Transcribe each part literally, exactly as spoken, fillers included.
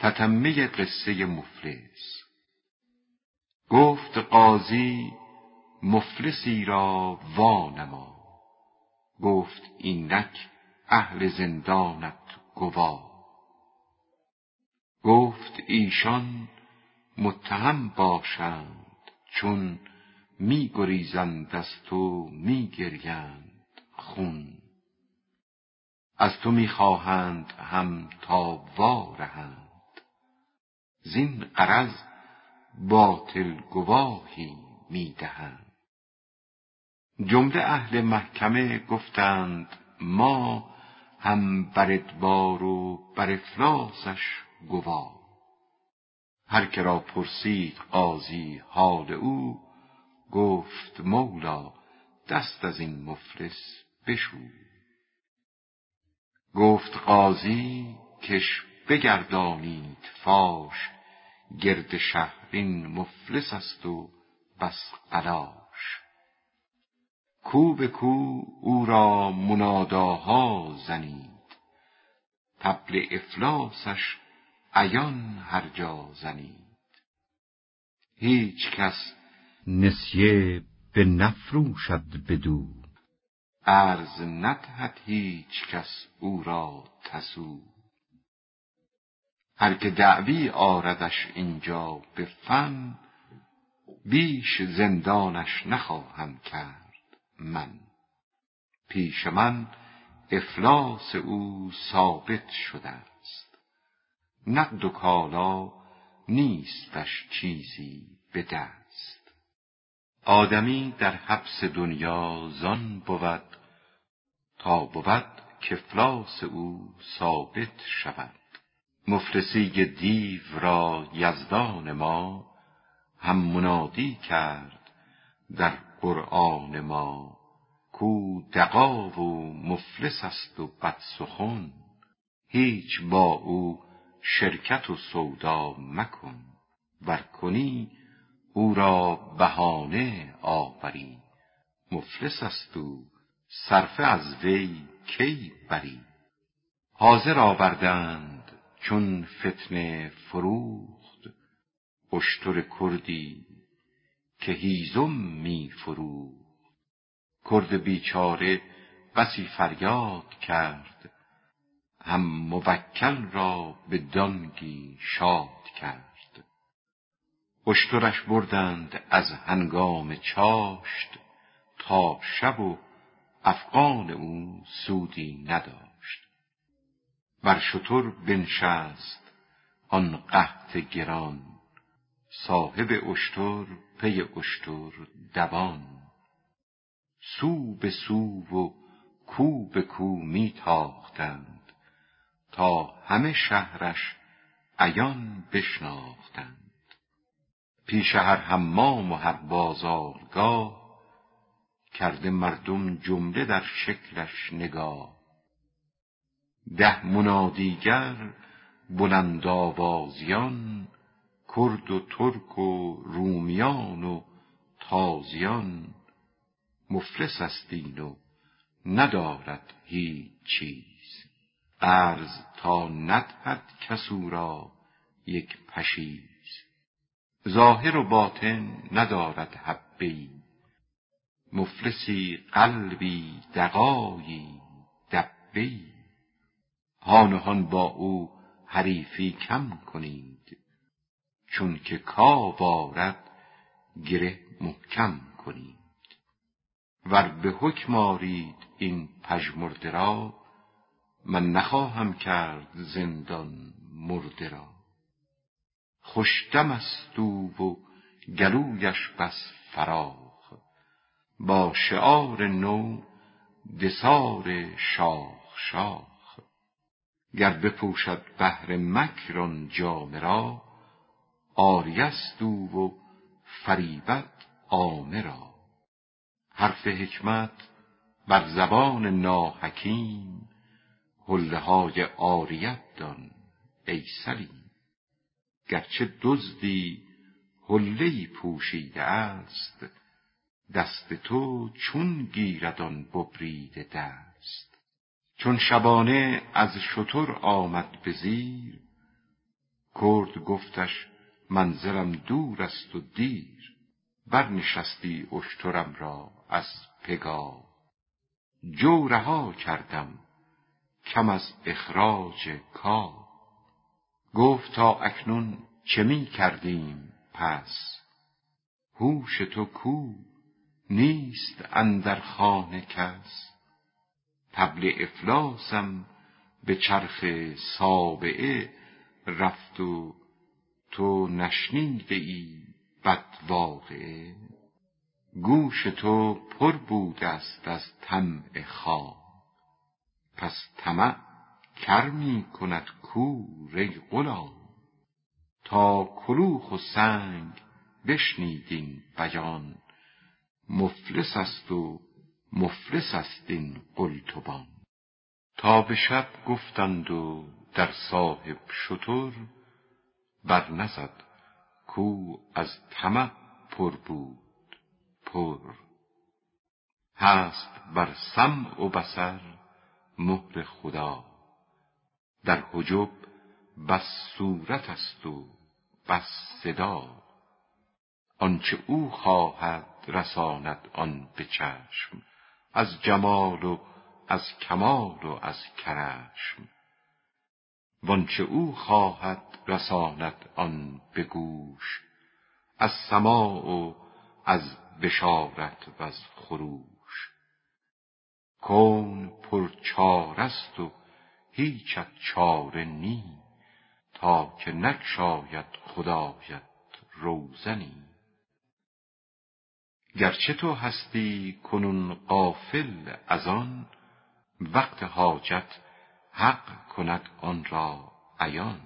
تتمه قصه مفلس. گفت قاضی مفلسی را وانما، گفت اینک اهل زندانت گوا. گفت ایشان متهم باشند، چون می گریزند از تو می گریند خون. از تو می خواهند هم تا وارهند، زین غرض باطل گواهی می دهند. جمله اهل محکمه گفتند ما هم بر ادبار و بر افلاسش گوا. هر که را پرسید قاضی حال او، گفت مولا دست از این مفلس بشو. گفت قاضی کش بگردانید فاش، گرد شهر این مفلس است و بس قلاش. کو به کو او را مناداها زنید، طبل افلاسش عیان هر جا زنید. هیچ کس نسیه به نفروشد بدو، عرض ندهد هیچ کس او را تسو. هر که دعوی آردش اینجا به فن، بیش زندانش نخواهم کرد من. پیش من افلاس او ثابت شده است، نقد و کالا نیستش چیزی به دست. آدمی در حبس دنیا زان بود، تا بود که افلاس او ثابت شود. مفلسی دیو را یزدان ما، هم منادی کرد در قرآن ما. کو دغا و مفلس است و بدسخن، هیچ با او شرکت و سودا مکن. ور کنی او را بهانه آوری، مفلس است و صرفه از وی کی بری. حاضر آوردند چون فتنه فروخت، اشتر کردی که هیزم می فروخت. کرد بیچاره بسی فریاد کرد، هم موکل را به دانگی شاد کرد. اشترش بردند از هنگام چاشت، تا شب و افغان او سودی نداشت. بر شتر بنشست آن قحط گران، صاحب اشتر پی اشتر دوان. سو به سو و کو به کو می تاختند، تا همه شهرش عیان بشناختند. پیش هر حمام و هر بازارگاه، کرده مردم جمله در شکلش نگاه. ده منادیگر بلند آوازیان، کرد و ترک و رومیان و تازیان. مفلس است این و ندارد هیچ چیز، قرض تا ندهد کس او را یک پشیز. ظاهر و باطن ندارد حبه‌ای، مفلسی قلبی دغایی دبه‌ای. هان و هان با او حریفی کم کنید، چون که کاو آرد گره محکم کنید. ور به حکم آرید این پژمرده را، من نخواهم کرد زندان مرده را. خوش دم است او و گلویش بس فراخ، با شعار نو دثار شاخ شاخ. گر بپوشد بهر مکر آن جامه را، عاریه است او و فریبد عامه را. حرف حکمت بر زبان ناحکیم، حله های عاریت دان ای سلیم. گرچه دزدی حله‌ای پوشیده است، دست تو چون گیرد آن ببریده دست. چون شبانه از شتر آمد به زیر، کرد گفتش منزلم دور است و دیر، برنشستی اشترم را از پگاه. جو رها کردم کم از اخراج کاه. گفت تا اکنون چه می کردیم پس، هوش تو کو نیست اندر خانه کس. طبل افلاسم به چرخ سابعه رفت و تو نشنیده ای بد واقعه. گوش تو پر بوده است از طمع خام، پس طمع کر می کند کور ای غلام. تا کلوخ و سنگ بشنید این بیان، مفلس است و مفلس است این قلتبان. تا به شب گفتند و در صاحب شتر بر نزد کو از طمع پر بود پر. هست بر سمع و بصر مهر خدا، در حجب بس صورت است و بس صدا. آنچه او خواهد رساند آن به چشم، از جمال و از کمال و از کرشم. وانچه او خواهد رساند آن به گوش، از سماع و از بشارت و از خروش. کون پر چاره است و هیچت چاره نی، تا که نگشاید خدایت روزنی. گرچه تو هستی کنون غافل از آن، وقت حاجت حق کند آن را عیان.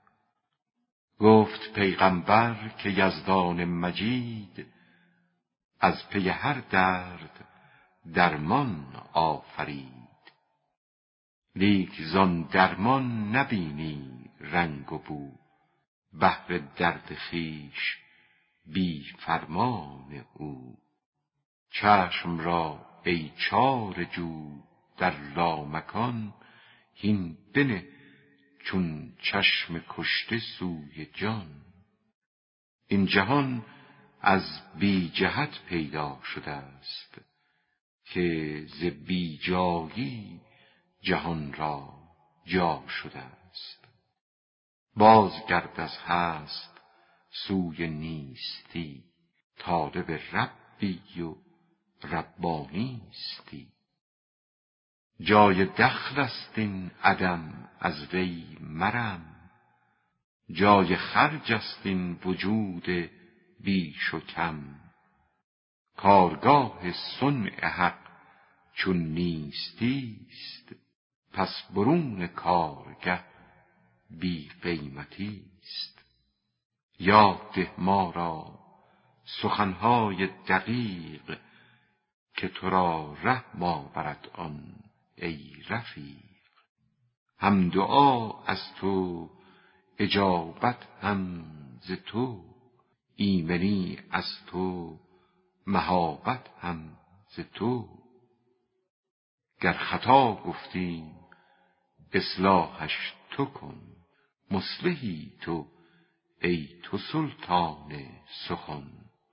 گفت پیغمبر که یزدان مجید، از پی هر درد درمان آفرید. لیک زان درمان نبینی رنگ و بو، بهر درد خویش بی فرمان او. چشم را ای چاره جو در لامکان، هین بنه چون چشم کشته سوی جان. این جهان از بی جهت پیدا شده است، که ز بی جایی جهان را جا شده است. بازگرد از هست سوی نیستی، طالب ربی و ربانیستی. جای دخل است این عدم از وی مرم، جای خرج است این وجود بیش و کم. کارگاه صنع حق چون نیستیست، پس برون کارگه بی قیمتیست. یاد ده ما را سخنهای دقیق، که تو را رحم آورد آن ای رفیق. هم دعا از تو اجابت هم ز تو، ایمنی از تو مهابت هم ز تو. گر خطا گفتیم اصلاحش تو کن، مصلحی تو ای تو سلطان سخن.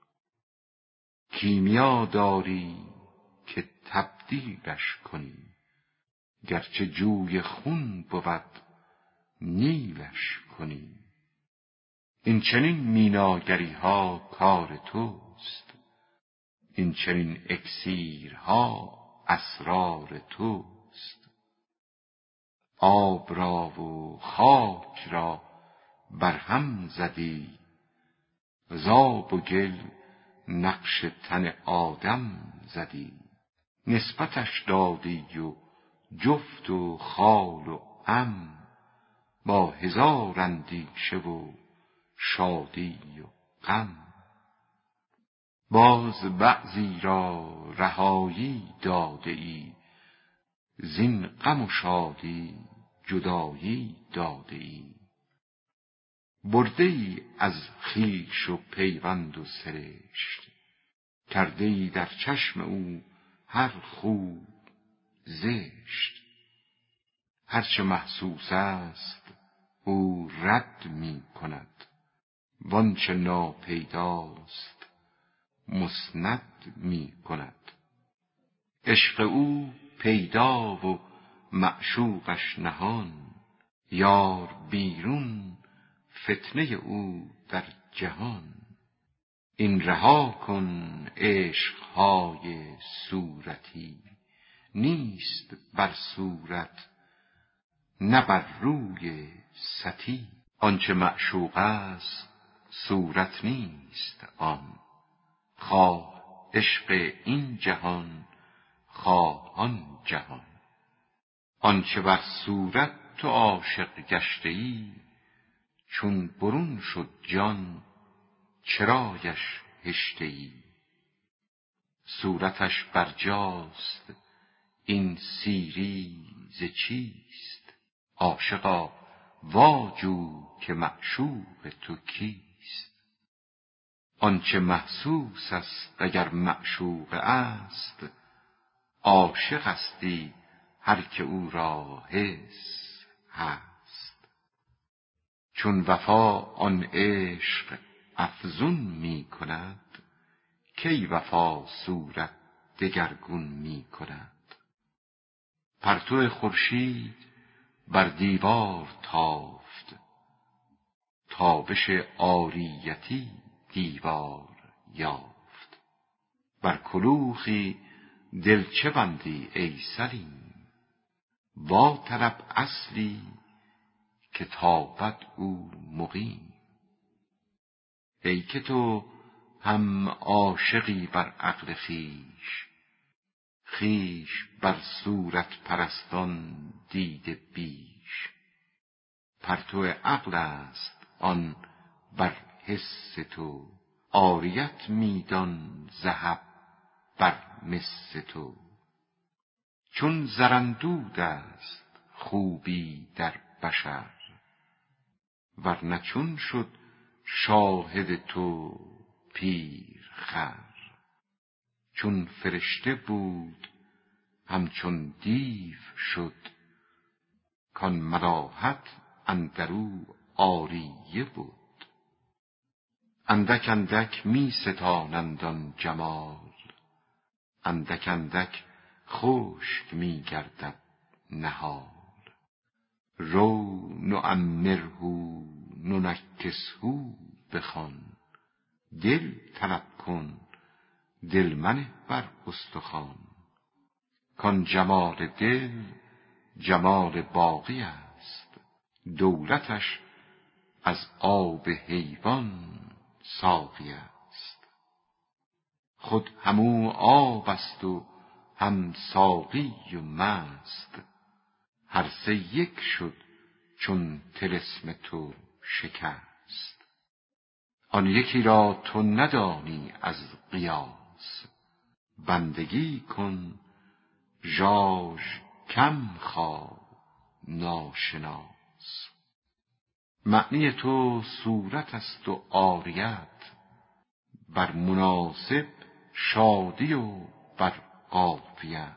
کیمیا داری که تبدیلش کنی، گرچه جوی خون بود نیلش کنی. این چنین میناگری ها کار توست، این چنین اکسیرها اسرار توست. آب را و خاک را برهم زدی، ز آب و گل نقش تن آدم زدی. نسبتش دادی و جفت و خال و عم، با هزار اندیشه و شادی و غم. باز بعضی را رهایی داده ای، زین غم و شادی جدایی داده ای. برده ای از خویش و پیوند و سرشت، کرده ای در چشم او هر خوب زشت. هرچه محسوس است او رد می کند، وانچه ناپیداست مسند می کند. عشق او پیدا و معشوقش نهان، یار بیرون فتنه او در جهان. این رها کن عشقهای صورتی، نیست بر صورت نه بر روی ستی. آنچه معشوق است صورت نیست آن، خواه عشق این جهان خواه آن جهان. آنچه بر صورت تو عاشق گشته ای، چون برون شد جان چرایش هشته ای. صورتش برجاست این سیری ز چیست، عاشقا واجو که معشوق تو کیست. آنچه محسوس است اگر معشوق است، عاشق استی هر که او را حس هست. چون وفا آن عشق افزون می کند، کی وفا صورت دگرگون می کند. پرتو خورشید بر دیوار تافت، تابش عاریتی دیوار یافت. بر کلوخی دل چه بندی ای سلیم، وا طلب اصلی که تابد او مقیم. ای که تو هم عاشقی بر عقل خویش، خویش بر صورت پرستان دیده بیش. پرتو عقل است آن بر حس تو، عاریت می دان ذهب بر مس تو. چون زراندود است خوبی در بشر، ورنه چون شد شاهد تو پیر خر. چون فرشته بود همچون دیو شد، کان ملاحت اندرو عاریه بود. اندک اندک می ستانند آن جمال، اندک اندک خشک می گردد نهال. رو نعمره ننکسه بخوان، دل طلب کن دل منه بر استخوان. کان جمال دل جمال باقی است، دولتش از آب حیوان ساقی است. خود همو آب است و هم ساقی و مست، هر سه یک شد چون طلسم تو شکست. آن یکی را تو ندانی از قیاس، بندگی کن ژاژ کم خواه ناشناس. معنی تو صورت است و عاریت، بر مناسب شادی و بر عافیت.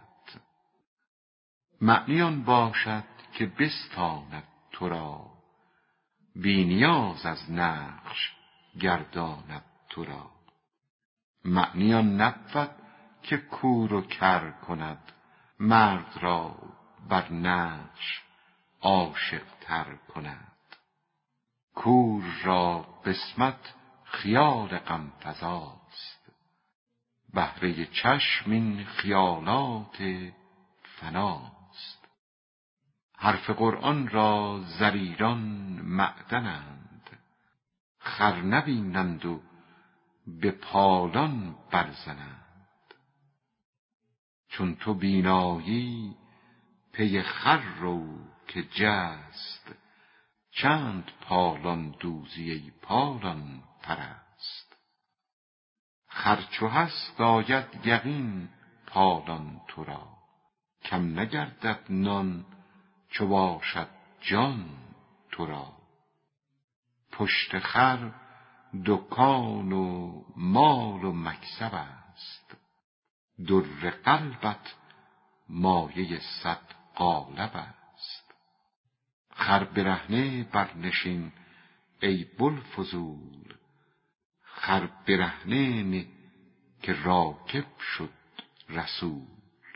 معنی آن باشد که بستاند تو را، بی نیاز از نقش گرداند تو را. معنی آن نبود که کور و کر کند، مرد را بر نقش عاشق تر کند. کور را قسمت خیال غم فزاست، بهره چشم این خیالات فناست. حرف قرآن را ضریران معدنند، خر نبینند و به پالان برزنند. چون تو بینایی پی خر رو که جست، چند پالان دوزی ای پالان پرست. خر چو هست آید یقین پالان تو را، کم نگردد نان چو باشد جان تو را. پشت خر دکان و مال و مکسب است، در قلبت مایه صد قالب است. خر برهنه برنشین ای بوالفضول، خر برهنه نه که راکب شد رسول.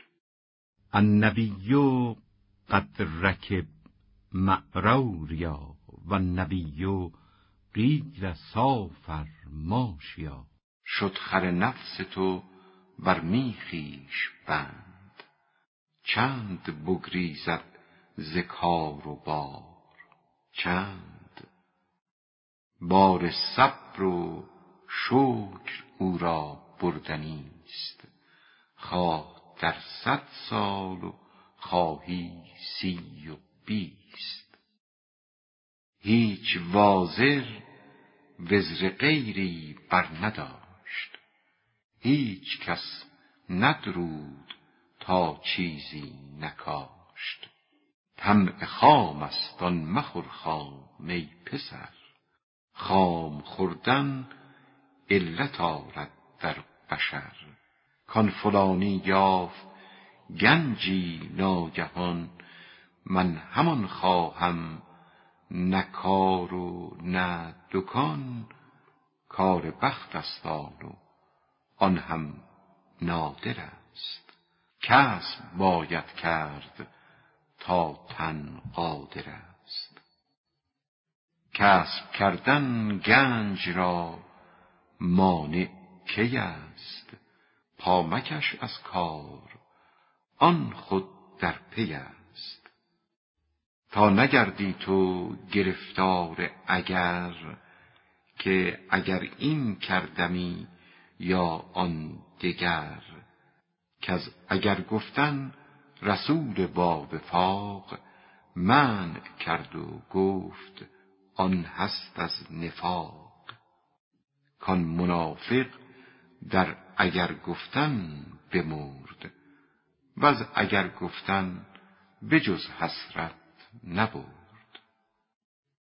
النبی قد رکب مع روریا و النبی قیل سافر ماشیا. شد خر نفس تو بر میخیش بند، چند بگریزد ز کار و بار چند. بار صبر و شکر او را بردنیست، خواه در صد سال و خواهی سی و بیست. هیچ وازر وزر غیری بر نداشت، هیچ کس ندرود تا چیزی نکاشت. طمع خام است آن مخور خام ای پسر، خام خوردن علت آرد در بشر. کان فلانی یافت گنجی ناگهان، من همان خواهم نه کار و نه دکان. کار بخت است آن و آن هم نادر است، کسب باید کرد تا تن قادر است. کسب کردن گنج را مانع کی است، پا مکش از کار آن خود در پی است. تا نگردی تو گرفتار اگر، که اگر این کردمی یا آن دگر. کز اگر گفتن رسول با وفاق، منع کرد و گفت آن هست از نفاق. کان منافق در اگر گفتن بمرد، وز اگر گفتن به جز حسرت نبرد.